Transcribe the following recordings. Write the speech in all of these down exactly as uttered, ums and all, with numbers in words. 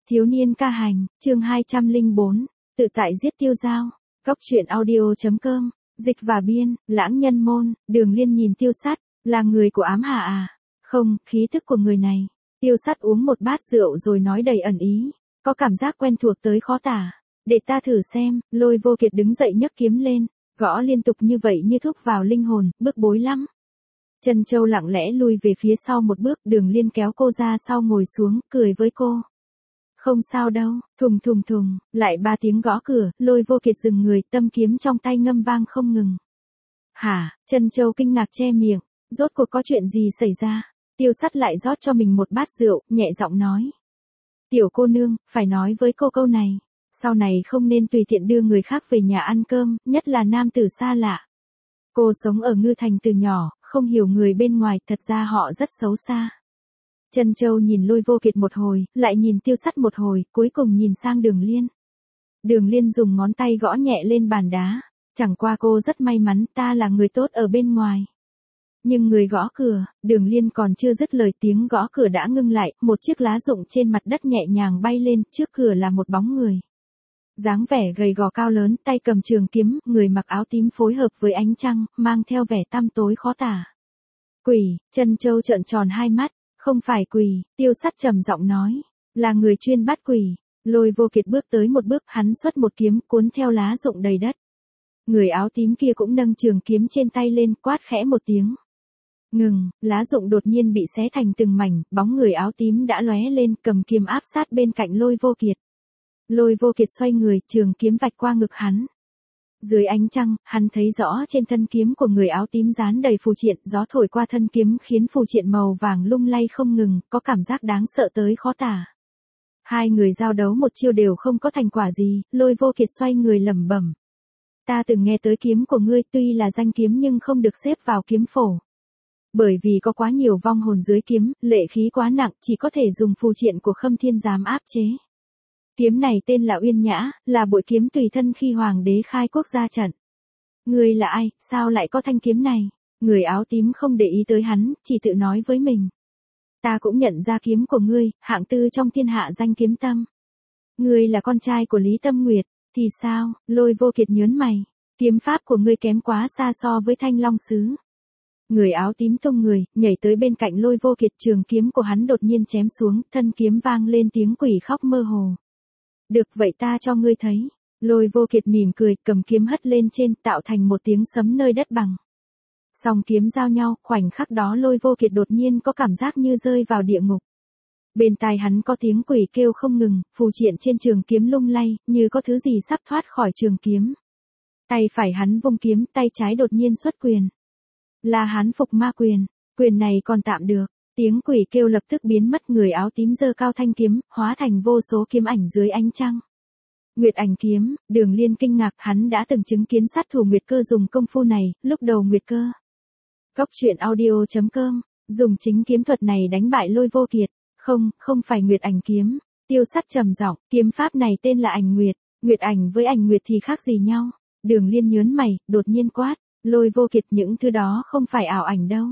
Thiếu niên ca hành, chương hai trăm lẻ bốn, tự tại giết tiêu dao. Góc truyện audio.com, dịch và biên, lãng nhân môn, Đường Liên nhìn Tiêu Sắt, là người của ám hà à? Không, khí thức của người này. Tiêu Sắt uống một bát rượu rồi nói đầy ẩn ý, có cảm giác quen thuộc tới khó tả. Để ta thử xem, Lôi Vô Kiệt đứng dậy nhấc kiếm lên, gõ liên tục như vậy như thúc vào linh hồn, bức bối lắm. Trân Châu lặng lẽ lui về phía sau một bước, Đường Liên kéo cô ra sau ngồi xuống, cười với cô. Không sao đâu, thùng thùng thùng, lại ba tiếng gõ cửa, Lôi Vô Kiệt dừng người, tâm kiếm trong tay ngâm vang không ngừng. Hả, Trân Châu kinh ngạc che miệng, rốt cuộc có chuyện gì xảy ra? Tiêu Sắt lại rót cho mình một bát rượu, nhẹ giọng nói. Tiểu cô nương, phải nói với cô câu này, sau này không nên tùy tiện đưa người khác về nhà ăn cơm, nhất là nam tử xa lạ. Cô sống ở Ngư Thành từ nhỏ, không hiểu người bên ngoài, thật ra họ rất xấu xa. Trân Châu nhìn Lôi Vô Kiệt một hồi, lại nhìn Tiêu Sắt một hồi, cuối cùng nhìn sang Đường Liên. Đường Liên dùng ngón tay gõ nhẹ lên bàn đá. Chẳng qua cô rất may mắn, ta là người tốt ở bên ngoài. Nhưng người gõ cửa, Đường Liên còn chưa dứt lời, tiếng gõ cửa đã ngưng lại, một chiếc lá rụng trên mặt đất nhẹ nhàng bay lên, trước cửa là một bóng người. Dáng vẻ gầy gò cao lớn, tay cầm trường kiếm, người mặc áo tím phối hợp với ánh trăng, mang theo vẻ tăm tối khó tả. Quỷ, Trân Châu trợn tròn hai mắt. Không phải quỷ, Tiêu Sắt trầm giọng nói, là người chuyên bắt quỷ. Lôi Vô Kiệt bước tới một bước, hắn xuất một kiếm, cuốn theo lá rụng đầy đất. Người áo tím kia cũng nâng trường kiếm trên tay lên, quát khẽ một tiếng. Ngừng, lá rụng đột nhiên bị xé thành từng mảnh, bóng người áo tím đã lóe lên, cầm kiếm áp sát bên cạnh Lôi Vô Kiệt. Lôi Vô Kiệt xoay người, trường kiếm vạch qua ngực hắn. Dưới ánh trăng, hắn thấy rõ trên thân kiếm của người áo tím dán đầy phù triện, gió thổi qua thân kiếm khiến phù triện màu vàng lung lay không ngừng, có cảm giác đáng sợ tới khó tả. Hai người giao đấu một chiêu đều không có thành quả gì, Lôi Vô Kiệt xoay người lẩm bẩm. Ta từng nghe tới kiếm của ngươi, tuy là danh kiếm nhưng không được xếp vào kiếm phổ. Bởi vì có quá nhiều vong hồn dưới kiếm, lệ khí quá nặng, chỉ có thể dùng phù triện của Khâm Thiên Giám áp chế. Kiếm này tên là Uyên Nhã, là bội kiếm tùy thân khi hoàng đế khai quốc ra trận. Ngươi là ai, sao lại có thanh kiếm này? Người áo tím không để ý tới hắn, chỉ tự nói với mình. Ta cũng nhận ra kiếm của ngươi, hạng tư trong thiên hạ danh kiếm tâm. Ngươi là con trai của Lý Tâm Nguyệt, thì sao? Lôi Vô Kiệt nhớn mày. Kiếm pháp của ngươi kém quá xa so với Thanh Long Sứ. Người áo tím tung người, nhảy tới bên cạnh Lôi Vô Kiệt, trường kiếm của hắn đột nhiên chém xuống, thân kiếm vang lên tiếng quỷ khóc mơ hồ. Được vậy ta cho ngươi thấy. Lôi Vô Kiệt mỉm cười, cầm kiếm hất lên trên, tạo thành một tiếng sấm nơi đất bằng. Song kiếm giao nhau, khoảnh khắc đó Lôi Vô Kiệt đột nhiên có cảm giác như rơi vào địa ngục. Bên tai hắn có tiếng quỷ kêu không ngừng, phù triện trên trường kiếm lung lay, như có thứ gì sắp thoát khỏi trường kiếm. Tay phải hắn vung kiếm, tay trái đột nhiên xuất quyền. Là Hán Phục Ma Quyền, quyền này còn tạm được. Tiếng quỷ kêu lập tức biến mất, người áo tím giơ cao thanh kiếm, hóa thành vô số kiếm ảnh dưới ánh trăng. Nguyệt Ảnh kiếm, Đường Liên kinh ngạc, hắn đã từng chứng kiến sát thủ Nguyệt Cơ dùng công phu này, lúc đầu Nguyệt Cơ. Góc truyện audio.com, dùng chính kiếm thuật này đánh bại Lôi Vô Kiệt. Không, không phải Nguyệt Ảnh kiếm. Tiêu Sắt trầm giọng, kiếm pháp này tên là Ảnh Nguyệt, Nguyệt Ảnh với Ảnh Nguyệt thì khác gì nhau? Đường Liên nhớn mày, đột nhiên quát, Lôi Vô Kiệt, những thứ đó không phải ảo ảnh đâu.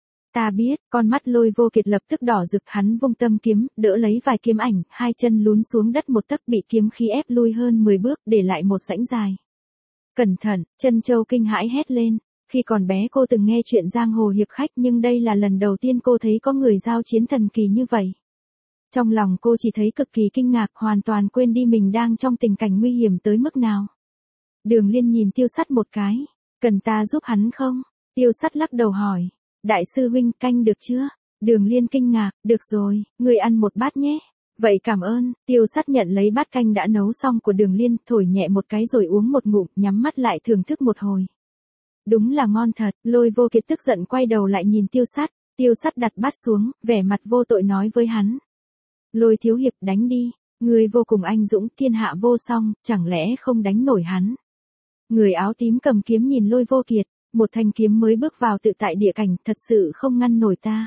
Ta biết, con mắt Lôi Vô Kiệt lập tức đỏ rực, hắn vung tâm kiếm, đỡ lấy vài kiếm ảnh, hai chân lún xuống đất một tấc, bị kiếm khí ép lui hơn mười bước, để lại một rãnh dài. Cẩn thận, Trân Châu kinh hãi hét lên. Khi còn bé cô từng nghe chuyện giang hồ hiệp khách, nhưng đây là lần đầu tiên cô thấy có người giao chiến thần kỳ như vậy. Trong lòng cô chỉ thấy cực kỳ kinh ngạc, hoàn toàn quên đi mình đang trong tình cảnh nguy hiểm tới mức nào. Đường Liên nhìn Tiêu Sắt một cái. Cần ta giúp hắn không? Tiêu Sắt lắc đầu hỏi. Đại sư huynh, canh được chưa? Đường Liên kinh ngạc, được rồi, người ăn một bát nhé. Vậy cảm ơn. Tiêu Sắt nhận lấy bát canh đã nấu xong của Đường Liên, thổi nhẹ một cái rồi uống một ngụm, nhắm mắt lại thưởng thức một hồi. Đúng là ngon thật. Lôi Vô Kiệt tức giận quay đầu lại nhìn Tiêu Sắt. Tiêu Sắt đặt bát xuống, vẻ mặt vô tội nói với hắn. Lôi thiếu hiệp, đánh đi. Người vô cùng anh dũng, thiên hạ vô song, chẳng lẽ không đánh nổi hắn? Người áo tím cầm kiếm nhìn Lôi Vô Kiệt. Một thanh kiếm mới bước vào tự tại địa cảnh, thật sự không ngăn nổi ta.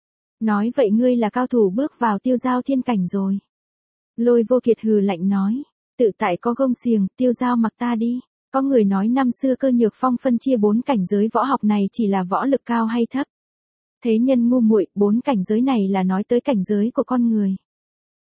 Nói vậy ngươi là cao thủ bước vào tiêu giao thiên cảnh rồi. Lôi Vô Kiệt hừ lạnh nói. Tự tại có gông xiềng, tiêu giao mặc ta đi. Có người nói năm xưa Cơ Nhược Phong phân chia bốn cảnh giới võ học này chỉ là võ lực cao hay thấp. Thế nhân ngu muội, bốn cảnh giới này là nói tới cảnh giới của con người.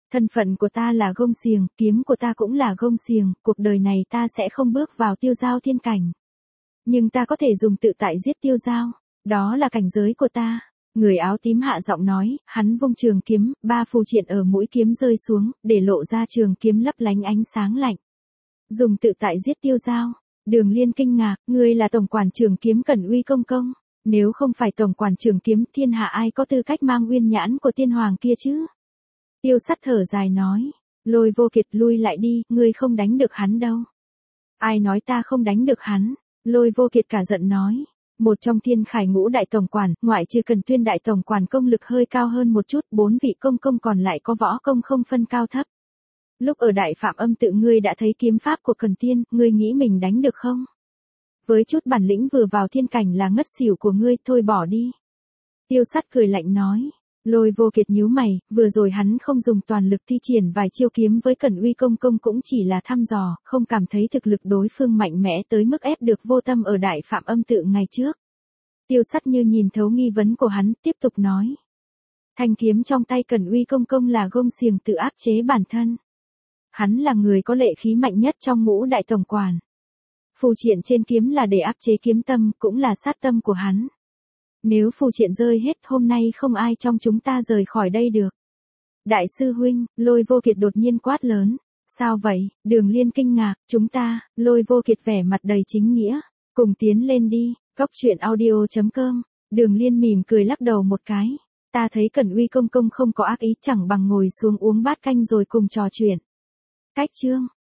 Thân phận của ta là gông xiềng, kiếm của ta cũng là gông xiềng, cuộc đời này ta sẽ không bước vào tiêu giao thiên cảnh. Nhưng ta có thể dùng tự tại giết tiêu giao, đó là cảnh giới của ta. Người áo tím hạ giọng nói, hắn vung trường kiếm, ba phù triện ở mũi kiếm rơi xuống, để lộ ra trường kiếm lấp lánh ánh sáng lạnh. Dùng tự tại giết tiêu giao. Đường Liên kinh ngạc, ngươi là tổng quản trường kiếm Cẩn Uy công công. Nếu không phải tổng quản trường kiếm thiên hạ ai có tư cách mang uyên nhãn của tiên hoàng kia chứ? Tiêu Sắt thở dài nói, Lôi Vô Kiệt lui lại đi, ngươi không đánh được hắn đâu. Ai nói ta không đánh được hắn? Lôi Vô Kiệt cả giận nói. Một trong thiên khải ngũ đại tổng quản, ngoại trừ Cần Tuyên đại tổng quản công lực hơi cao hơn một chút, bốn vị công công còn lại có võ công không phân cao thấp. Lúc ở đại phạm âm tự ngươi đã thấy kiếm pháp của Cần Tiên, ngươi nghĩ mình đánh được không? Với chút bản lĩnh vừa vào thiên cảnh là ngất xỉu của ngươi, thôi bỏ đi. Tiêu Sắt cười lạnh nói. Lôi Vô Kiệt nhíu mày, vừa rồi hắn không dùng toàn lực thi triển vài chiêu kiếm với Cẩn Uy công công cũng chỉ là thăm dò, không cảm thấy thực lực đối phương mạnh mẽ tới mức ép được Vô Tâm ở đại phạm âm tự ngày trước. Tiêu Sắt như nhìn thấu nghi vấn của hắn, tiếp tục nói. Thanh kiếm trong tay Cẩn Uy công công là gông xiềng tự áp chế bản thân. Hắn là người có lệ khí mạnh nhất trong ngũ đại tổng quản. Phù triện trên kiếm là để áp chế kiếm tâm, cũng là sát tâm của hắn. Nếu phù triện rơi hết, hôm nay không ai trong chúng ta rời khỏi đây được. Đại sư huynh, Lôi Vô Kiệt đột nhiên quát lớn. Sao vậy? Đường Liên kinh ngạc, chúng ta, Lôi Vô Kiệt vẻ mặt đầy chính nghĩa. Cùng tiến lên đi, Cóc truyện audio chấm com. Đường Liên mỉm cười lắc đầu một cái. Ta thấy Cẩn Uy công công không có ác ý, chẳng bằng ngồi xuống uống bát canh rồi cùng trò chuyện. Cách chương